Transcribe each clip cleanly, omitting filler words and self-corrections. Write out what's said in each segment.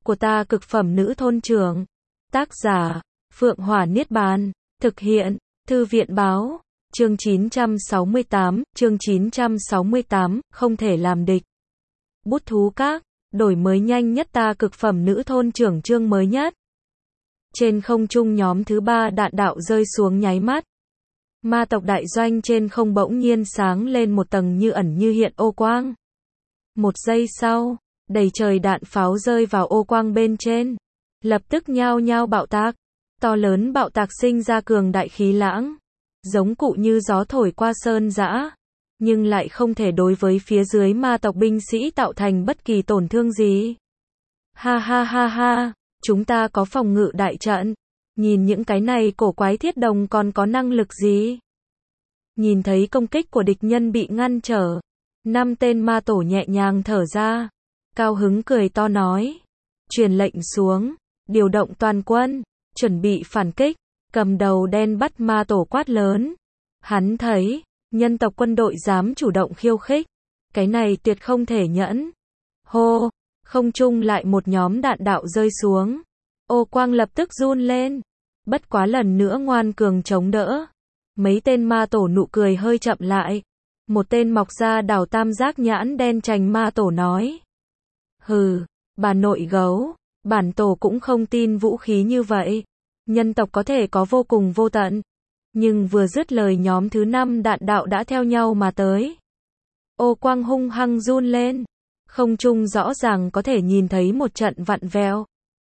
của ta cực phẩm nữ thôn trưởng. Tác giả, Phượng Hỏa Niết Bàn. Thực hiện, Thư viện báo. Chương 968, không thể làm địch. Bút thú các, đổi mới nhanh nhất ta cực phẩm nữ thôn trưởng chương mới nhất. Trên không trung nhóm thứ 3 đạn đạo rơi xuống nháy mắt. Ma tộc đại doanh trên không bỗng nhiên sáng lên một tầng như ẩn như hiện ô quang. Một giây sau, đầy trời đạn pháo rơi vào ô quang bên trên. Lập tức nhao nhao bạo tạc. To lớn bạo tạc sinh ra cường đại khí lãng. Giống cụ như gió thổi qua sơn dã. Nhưng lại không thể đối với phía dưới ma tộc binh sĩ tạo thành bất kỳ tổn thương gì. Ha ha ha ha, chúng ta có phòng ngự đại trận. Nhìn những cái này cổ quái thiết đồng còn có năng lực gì? Nhìn thấy công kích của địch nhân bị ngăn trở. 5 tên ma tổ nhẹ nhàng thở ra. Cao hứng cười to nói. Truyền lệnh xuống. Điều động toàn quân. Chuẩn bị phản kích. Cầm đầu đen bắt ma tổ quát lớn. Hắn thấy, nhân tộc quân đội dám chủ động khiêu khích. Cái này tuyệt không thể nhẫn. Hô, không trung lại một nhóm đạn đạo rơi xuống. Ô quang lập tức run lên. Bất quá lần nữa ngoan cường chống đỡ. Mấy tên ma tổ nụ cười hơi chậm lại. Một tên mọc ra đảo tam giác nhãn đen trành ma tổ nói. Hừ, bà nội gấu, bản tổ cũng không tin vũ khí như vậy. Nhân tộc có thể có vô cùng vô tận. Nhưng vừa dứt lời nhóm thứ 5 đạn đạo đã theo nhau mà tới. Ô quang hung hăng run lên. Không trung rõ ràng có thể nhìn thấy một trận vặn vẹo.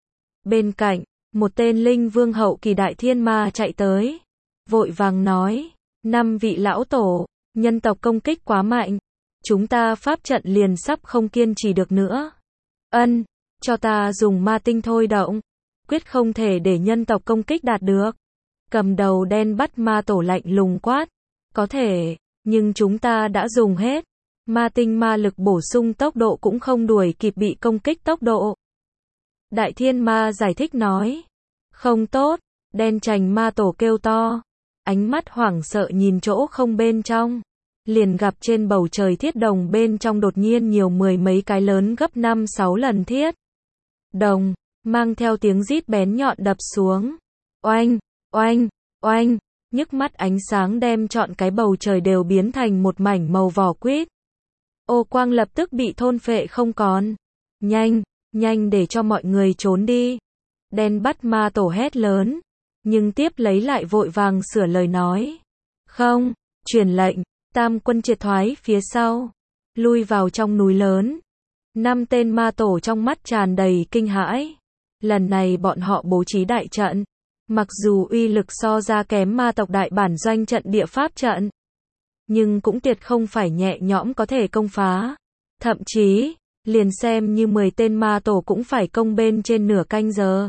Bên cạnh, một tên linh vương hậu kỳ đại thiên ma chạy tới. Vội vàng nói, 5 vị lão tổ, nhân tộc công kích quá mạnh. Chúng ta pháp trận liền sắp không kiên trì được nữa. Ân, cho ta dùng ma tinh thôi động. Quyết không thể để nhân tộc công kích đạt được. Cầm đầu đen bắt ma tổ lạnh lùng quát. Có thể, nhưng chúng ta đã dùng hết. Ma tinh ma lực bổ sung tốc độ cũng không đuổi kịp bị công kích tốc độ. Đại thiên ma giải thích nói. Không tốt, đen trành ma tổ kêu to. Ánh mắt hoảng sợ nhìn chỗ không bên trong. Liền gặp trên bầu trời thiết đồng bên trong đột nhiên nhiều mười mấy cái lớn gấp 5-6 lần thiết đồng. Mang theo tiếng rít bén nhọn đập xuống. Oanh, oanh, oanh, nhức mắt ánh sáng đem trọn cái bầu trời đều biến thành một mảnh màu vỏ quýt. Ô quang lập tức bị thôn phệ không còn. Nhanh, nhanh để cho mọi người trốn đi. Đen bắt ma tổ hét lớn. Nhưng tiếp lấy lại vội vàng sửa lời nói. Không, truyền lệnh, tam quân triệt thoái phía sau. Lui vào trong núi lớn. 5 tên ma tổ trong mắt tràn đầy kinh hãi. Lần này bọn họ bố trí đại trận. Mặc dù uy lực so ra kém ma tộc đại bản doanh trận địa pháp trận. Nhưng cũng tuyệt không phải nhẹ nhõm có thể công phá. Thậm chí, liền xem như 10 tên ma tổ cũng phải công bên trên nửa canh giờ.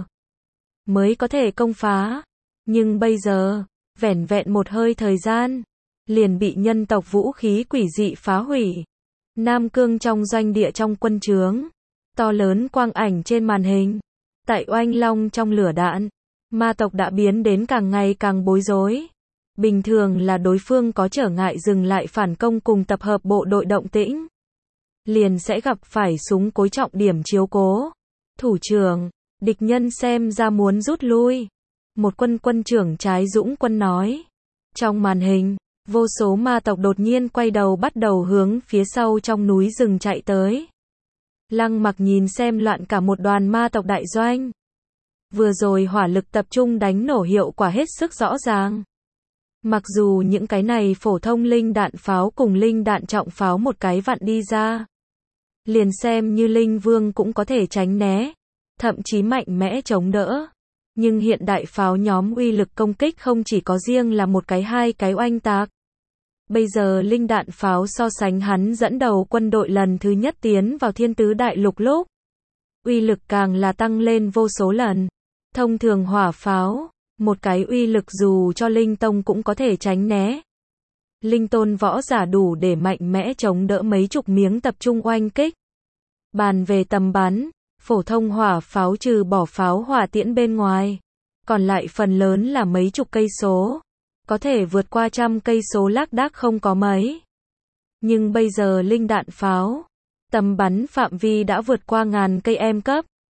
Mới có thể công phá. Nhưng bây giờ, vẻn vẹn một hơi thời gian. Liền bị nhân tộc vũ khí quỷ dị phá hủy. Nam cương trong doanh địa trong quân trướng. To lớn quang ảnh trên màn hình. Tại oanh long trong lửa đạn, ma tộc đã biến đến càng ngày càng bối rối. Bình thường là đối phương có trở ngại dừng lại phản công cùng tập hợp bộ đội động tĩnh. Liền sẽ gặp phải súng cối trọng điểm chiếu cố. Thủ trưởng, địch nhân xem ra muốn rút lui. Một quân trưởng trái dũng quân nói. Trong màn hình, vô số ma tộc đột nhiên quay đầu bắt đầu hướng phía sau trong núi rừng chạy tới. Lăng Mặc nhìn xem loạn cả một đoàn ma tộc đại doanh. Vừa rồi hỏa lực tập trung đánh nổ hiệu quả hết sức rõ ràng. Mặc dù những cái này phổ thông linh đạn pháo cùng linh đạn trọng pháo một cái vặn đi ra. Liền xem như linh vương cũng có thể tránh né. Thậm chí mạnh mẽ chống đỡ. Nhưng hiện đại pháo nhóm uy lực công kích không chỉ có riêng là một cái hai cái oanh tạc. Bây giờ linh đạn pháo so sánh hắn dẫn đầu quân đội lần thứ nhất tiến vào thiên tứ đại lục lúc. Uy lực càng là tăng lên vô số lần. Thông thường hỏa pháo, một cái uy lực dù cho linh tông cũng có thể tránh né. Linh tôn võ giả đủ để mạnh mẽ chống đỡ mấy chục miếng tập trung oanh kích. Bàn về tầm bắn, phổ thông hỏa pháo trừ bỏ pháo hỏa tiễn bên ngoài. Còn lại phần lớn là mấy chục cây số. Có thể vượt qua 100 cây số lác đác không có mấy. Nhưng bây giờ linh đạn pháo, tầm bắn phạm vi đã vượt qua ngàn cây em cấp.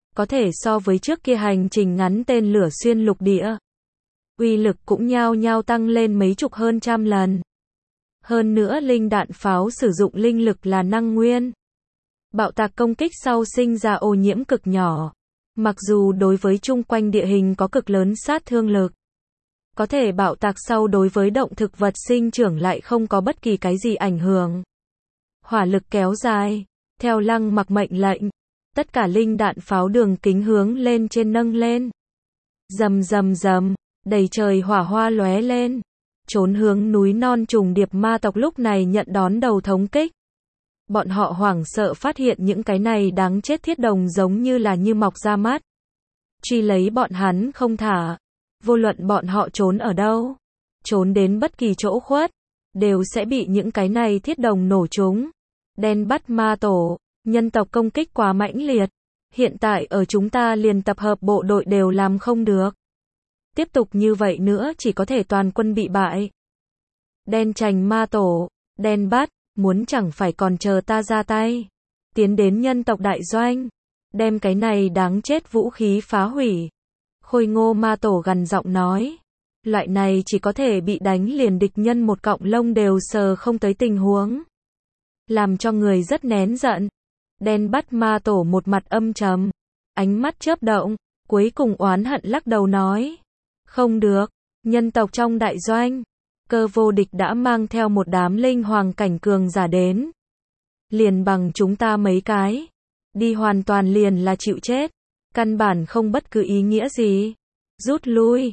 có thể so với trước kia hành trình ngắn tên lửa xuyên lục địa. Uy lực cũng nhao nhao tăng lên mấy chục hơn trăm lần. Hơn nữa linh đạn pháo sử dụng linh lực là năng nguyên. Bạo tạc công kích sau sinh ra ô nhiễm cực nhỏ. Mặc dù đối với chung quanh địa hình có cực lớn sát thương lực. Có thể bạo tạc sau đối với động thực vật sinh trưởng lại không có bất kỳ cái gì ảnh hưởng. Hỏa lực kéo dài. Theo Lăng Mặc mệnh lệnh, tất cả linh đạn pháo đường kính hướng lên trên nâng lên. Rầm rầm rầm, đầy trời hỏa hoa lóe lên. Trốn hướng núi non trùng điệp ma tộc lúc này nhận đón đầu thống kích. Bọn họ hoảng sợ phát hiện những cái này đáng chết thiết đồng giống như là như mọc ra mắt. Truy lấy bọn hắn không thả. Vô luận bọn họ trốn ở đâu, trốn đến bất kỳ chỗ khuất, đều sẽ bị những cái này thiết đồng nổ trúng. Đen bắt ma tổ, nhân tộc công kích quá mãnh liệt. Hiện tại ở chúng ta liền tập hợp bộ đội đều làm không được. Tiếp tục như vậy nữa chỉ có thể toàn quân bị bại. Đen trành ma tổ, đen bắt, muốn chẳng phải còn chờ ta ra tay. Tiến đến nhân tộc đại doanh, đem cái này đáng chết vũ khí phá hủy. Khôi Ngô ma tổ gằn giọng nói. Loại này chỉ có thể bị đánh liền địch nhân một cọng lông đều sờ không tới tình huống. Làm cho người rất nén giận. Đen bắt ma tổ một mặt âm trầm. Ánh mắt chớp động, cuối cùng oán hận lắc đầu nói. Không được, nhân tộc trong đại doanh. Cơ vô địch đã mang theo một đám linh hoàng cảnh cường giả đến. Liền bằng chúng ta mấy cái. Đi hoàn toàn liền là chịu chết. Căn bản không bất cứ ý nghĩa gì. Rút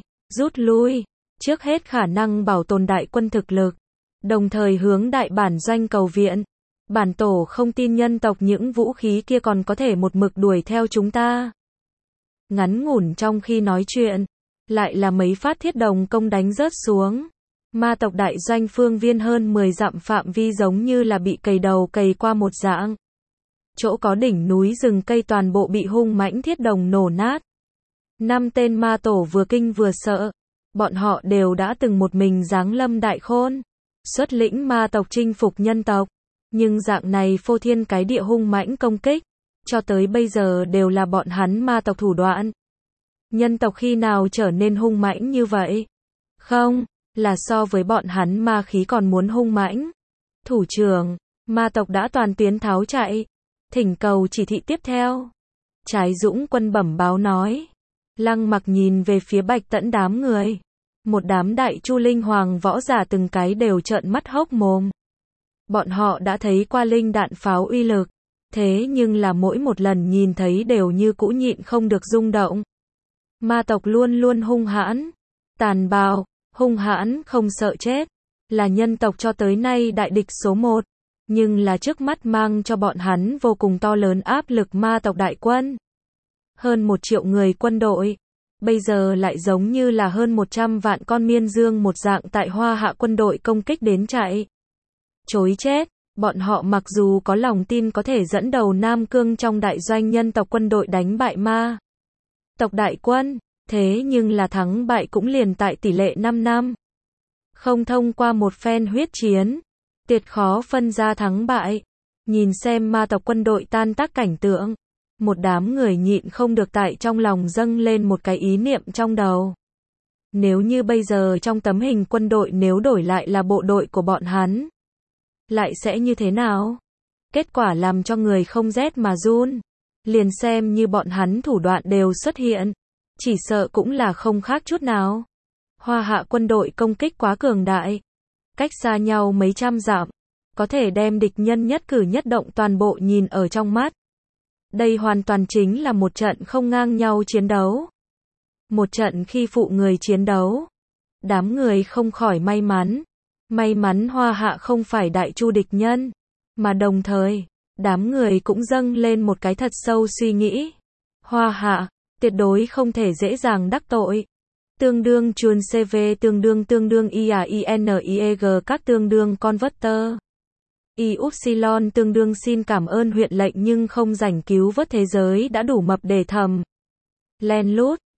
lui. Trước hết khả năng bảo tồn đại quân thực lực. Đồng thời hướng đại bản doanh cầu viện. Bản tổ không tin nhân tộc những vũ khí kia còn có thể một mực đuổi theo chúng ta. Ngắn ngủn trong khi nói chuyện. Lại là mấy phát thiết đồng công đánh rớt xuống. Ma tộc đại doanh phương viên hơn 10 dặm phạm vi giống như là bị cày đầu cày qua một dạng. Chỗ có đỉnh núi rừng cây toàn bộ bị hung mãnh thiết đồng nổ nát. 5 tên ma tổ vừa kinh vừa sợ. Bọn họ đều đã từng một mình giáng lâm đại khôn. Xuất lĩnh ma tộc chinh phục nhân tộc. Nhưng dạng này phô thiên cái địa hung mãnh công kích. Cho tới bây giờ đều là bọn hắn ma tộc thủ đoạn. Nhân tộc khi nào trở nên hung mãnh như vậy? Không, là so với bọn hắn ma khí còn muốn hung mãnh. Thủ trưởng, ma tộc đã toàn tuyến tháo chạy. Thỉnh cầu chỉ thị tiếp theo. Trái Dũng quân bẩm báo nói. Lăng Mặc nhìn về phía Bạch Tẫn đám người. Một đám đại chu linh hoàng võ giả từng cái đều trợn mắt hốc mồm. Bọn họ đã thấy qua linh đạn pháo uy lực. Thế nhưng là mỗi một lần nhìn thấy đều như cũ nhịn không được rung động. Ma tộc luôn luôn hung hãn, tàn bạo, hung hãn không sợ chết. Là nhân tộc cho tới nay đại địch số 1. Nhưng là trước mắt mang cho bọn hắn vô cùng to lớn áp lực ma tộc đại quân. Hơn 1 triệu người quân đội. Bây giờ lại giống như là hơn 100 vạn con miên dương một dạng tại Hoa Hạ quân đội công kích đến chạy. Chối chết, bọn họ mặc dù có lòng tin có thể dẫn đầu Nam Cương trong đại doanh nhân tộc quân đội đánh bại ma tộc đại quân, thế nhưng là thắng bại cũng liền tại tỷ lệ 5 năm. Không thông qua một phen huyết chiến, tuyệt khó phân ra thắng bại. Nhìn xem ma tộc quân đội tan tác cảnh tượng, một đám người nhịn không được tại trong lòng dâng lên một cái ý niệm trong đầu. Nếu như bây giờ trong tấm hình quân đội nếu đổi lại là bộ đội của bọn hắn, lại sẽ như thế nào? Kết quả làm cho người không rét mà run. Liền xem như bọn hắn thủ đoạn đều xuất hiện, chỉ sợ cũng là không khác chút nào. Hoa Hạ quân đội công kích quá cường đại, cách xa nhau mấy trăm dặm, có thể đem địch nhân nhất cử nhất động toàn bộ nhìn ở trong mắt. Đây hoàn toàn chính là một trận không ngang nhau chiến đấu. Một trận khi phụ người chiến đấu. Đám người không khỏi may mắn. May mắn Hoa Hạ không phải đại chu địch nhân, mà đồng thời, đám người cũng dâng lên một cái thật sâu suy nghĩ. Hoa Hạ, tuyệt đối không thể dễ dàng đắc tội. Tương đương chuồn CV tương đương IAINIEG các tương đương converter. Y-upsilon tương đương xin cảm ơn huyện lệnh nhưng không rảnh cứu vớt thế giới đã đủ mập để thầm. Len lút,